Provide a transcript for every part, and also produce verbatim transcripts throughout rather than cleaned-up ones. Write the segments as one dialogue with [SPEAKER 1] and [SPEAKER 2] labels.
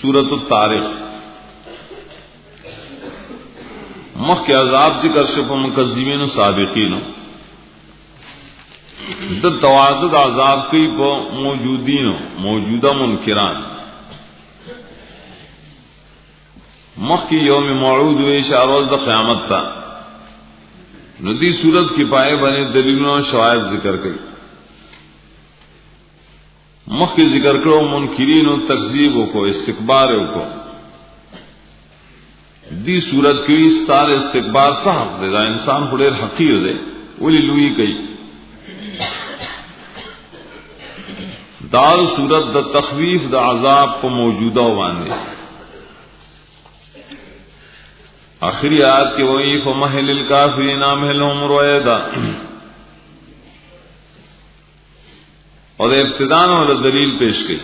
[SPEAKER 1] सूरत الطارق مخ کے عذاب ذکر شپ مکذبین و سابقین د توعدد عذاب کی په موجودین موجودہ منکران مخ کی یوم موعود و اشارہ د قیامت تا ندی صورت کی پائے بنے دلیلوں و شواہد ذکر کئی مخ کی ذکر کرو منکرین و تکذیب کو استکبار کو دی صورت کی ستار استکبار صاحب دے دا انسان خودیر حقیر دے ولی لوئی کئی دار صورت دا تخویف دا عذاب پا موجودہ وانے آخری آیت کی وہی فمحل الکافرین امہلہم رویدا اور ابتدان اور دلیل پیش کی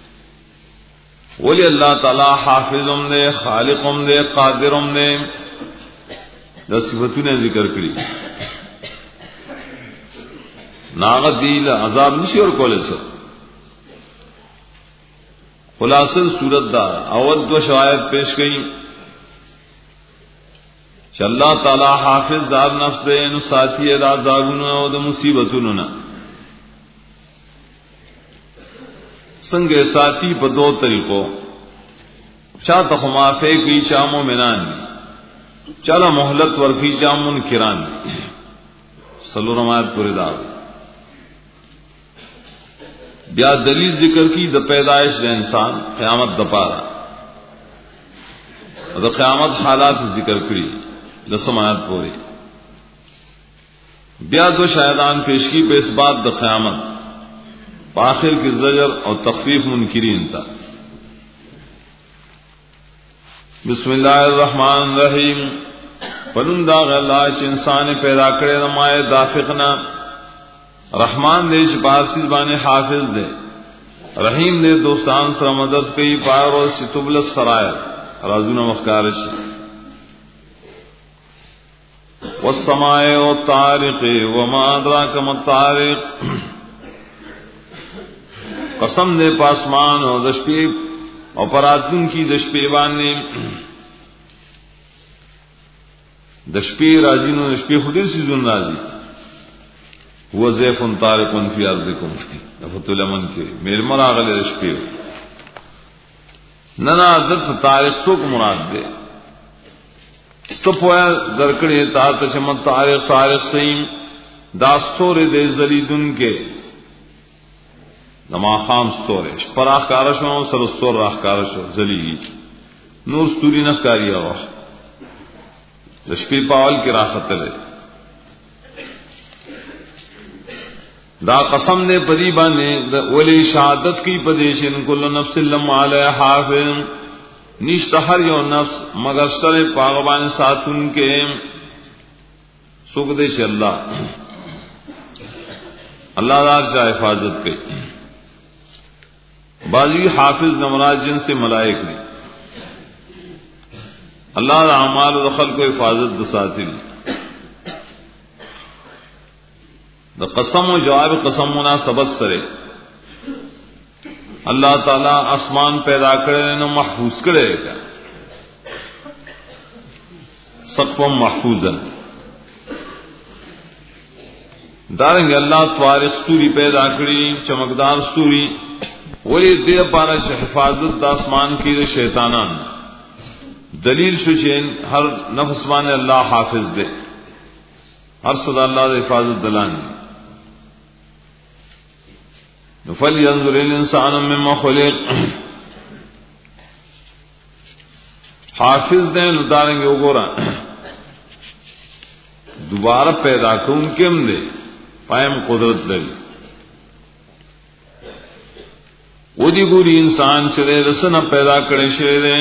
[SPEAKER 1] ولی اللہ تعالی حافظم دے خالقم دے قادرم دے دا صفتوں نے ذکر کری ناغت دیل عذاب نشی اور کولے سر خلاصل صورت دا اول دو شواہد پیش گئی کہ اللہ تعالی حافظ دار نفس دے نو ساتھی دا عذابونو او دا مصیبتونو نا سنگے ساتھی پا دو طریقوں چا تخمافے کی چا مومنان چالا محلت ورکی چا منکران صلو رمایت پوری دار بیا دلیل ذکر کی دا پیدائش دا انسان قیامت دا پارا دا قیامت حالات ذکر کری لسمایت پوری بیا دو شاہدان پیش کی پہ اس بات دا قیامت آخر کی زجر اور تخفیف منکرین تھا بسم اللہ الرحمن الرحیم پرندہ اللہ چ انسان پیدا کرے نمائے دافقنا رحمان دے چ پارسی زبان حافظ دے رحیم دے دوستان سر مدد کئی پار اور ستبل السرائر رازون مخکارش والسماء والطارق وما ادراک ما الطارق قسم دے پاسمان اور دشپی اور پراتن کی دشپی بانے دشپی راجین و دشپی خودی سیزن راجی وہ زیفن طارقن فی ارضکم نفت الامن کے میرے مراغل دشپی ننا دت طارق سوک مراد دے سپویا درکڑی تارت شمت طارق طارق سیم داستور دے زلیدن کے نما خام ستورش پر آخکارشو سر ستور آخکارشو زلیگی نور ستوری نخکاری آغا لشپی پاول کی راست لے دا قسم دے پدی بانے ولی شہادت کی پدیشن کل نفس لما علیہ حافظ نیشت ہر یو نفس مگر سر پاغبان ساتن کے سکھ دے چھ اللہ اللہ دار چاہ حفاظت کے بازوی حافظ نمراج جن سے ملائک نے اللہ دا اعمال و دخل کو حفاظت دساتی دا قسم و جواب قسم مناسبت سرے اللہ تعالی آسمان پیدا کرے نو محفوظ کرے گا سقفم محفوظا دارنگے اللہ توارق ستوری پیدا کری چمکدار ستوری ولی دے پارا چھ حفاظت دا اسمان کی دے شیطانان دلیل شچین ہر نفس بانے اللہ حافظ دے ہر صدا اللہ دے حفاظت دلان فَلْيَنْظُرِ الْإِنسَانُ مِمَّا خُلِقَ حافظ دیں لداریں گے وګورا دوبارہ پیدا کون کم دے پائم قدرت لگی وہ دی گوری انسان چلے رسنا پیدا کرے شوئے دے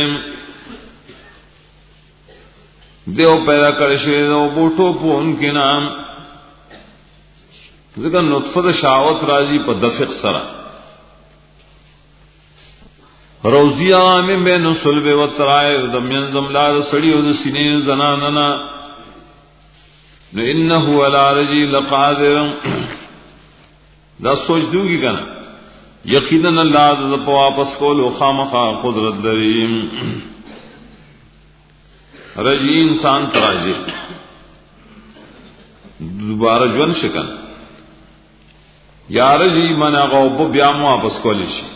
[SPEAKER 1] دیو پیدا کرے شوئے دے وہ بوٹو پو ان کے نام ذکر نطفت شاوت راجی پا دفق سرا روزی آمین بین صلب و ترائے دمین زملار سڑی و سنین زناننا نو انہو علا رجی لقادر دا سوچ دو گی کنا یقینا اللہ دا پا واپس کولو خامخا قدرت دریم رجی انسان تراجی دوبارہ جون شکن یا رجی من اغوب بیام واپس کولی شی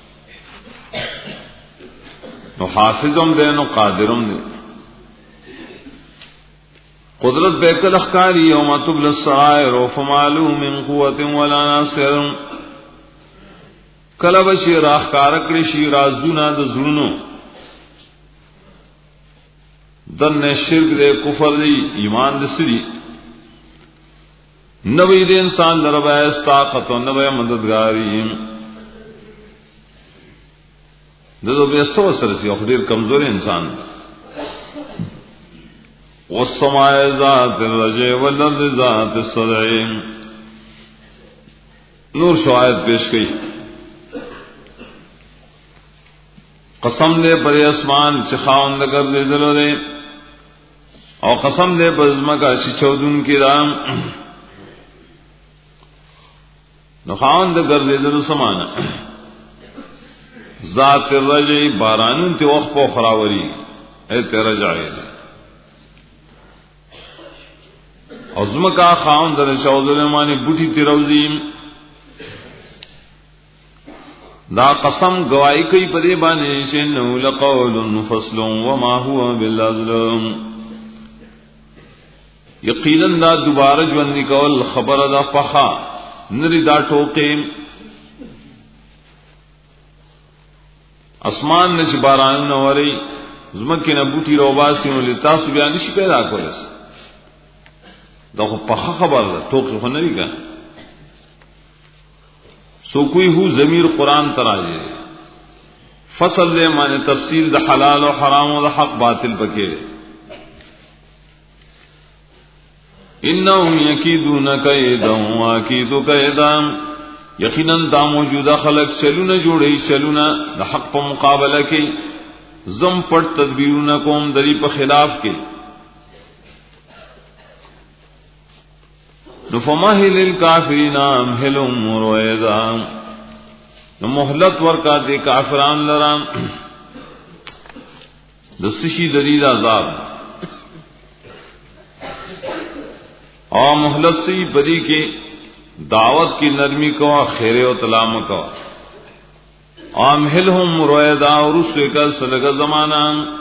[SPEAKER 1] نو حافظم دے نو قادرم دے قدرت بیکل اخکاری یوم تبل السرائر فمالو من قوت ولا ناصر کلب شی راخ کارکڑی شی رازونا د زړونو دن شرک دے کفر دی ایمان دے سری نبی دے انسان دربا استاقت و نبی مددگاری دو بے سو سرسی اخدیر کمزور انسان والسماء ذات الرجع والارض ذات الصدع نور شواہد پیش کی قسم دے پر اسمان چخاون دگر دے دلو دے اور قسم دے پر ازمکا چچودن کی رام نخاون دگر دے دلو سمانا ذات الرجع بارانون تی وقت پو خراوری ایت رجعی دے ازمکا خاون در چودن مانی بوٹی تی روزیم دا قسم گواہی کئی پدے بانے انہو لقول فصل وما هو بالازلم یقیناً دا دوبارہ جوندی کول خبر دا پخا نری دا ٹوکے اسمان نش باران نوری زمکی نبوٹی روباسی نو لتاسو بیانشی پیدا کولس دا خو پخا خبر دا ٹوکے خو نری کن سو کوئی ہو ضمیر قرآن تراجے فصل دے مانے تفصیل دا حلال و حرام و دا حق باطل پکے انہم یکیدون قیدا واکیدو قیدا یقیناً دا موجودہ خلق چلونا جوڑے چلونا دا حق پا مقابلہ کے زم پڑ تدبیرون کوم دری پا خلاف کے نفمہل الکافرین امہلهم رویدا نمحلت ورکا دے کافران لرام دستشی دلیل عذاب اور محلت سی بدی کے دعوت کی نرمی کو خیر و تلام کو امہلهم رویدا اور اس کا سلگ زمانہ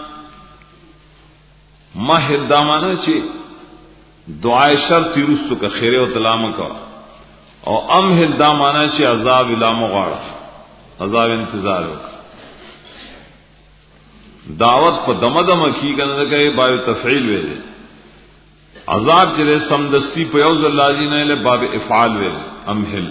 [SPEAKER 1] مہل دامانہ چی دعائے شرط رستو کا خیر و تلام کا اور امہل دامانا چی عذاب علام غاڑا عذاب انتظار ہوگا دعوت پا دمدم کی کنده کئی باب تفعیل ویلے عذاب چلے سمدستی پا یوز اللہ جی نے باب افعال ویلے امہل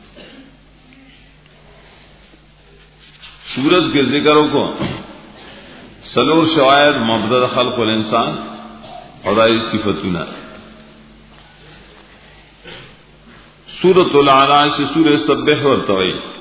[SPEAKER 1] سورت کے ذکروں کو سلور شوائد مبدد خلق الانسان اور آئی صفتنا سورۃ الاعراف سے سورہ سبح ورتوئی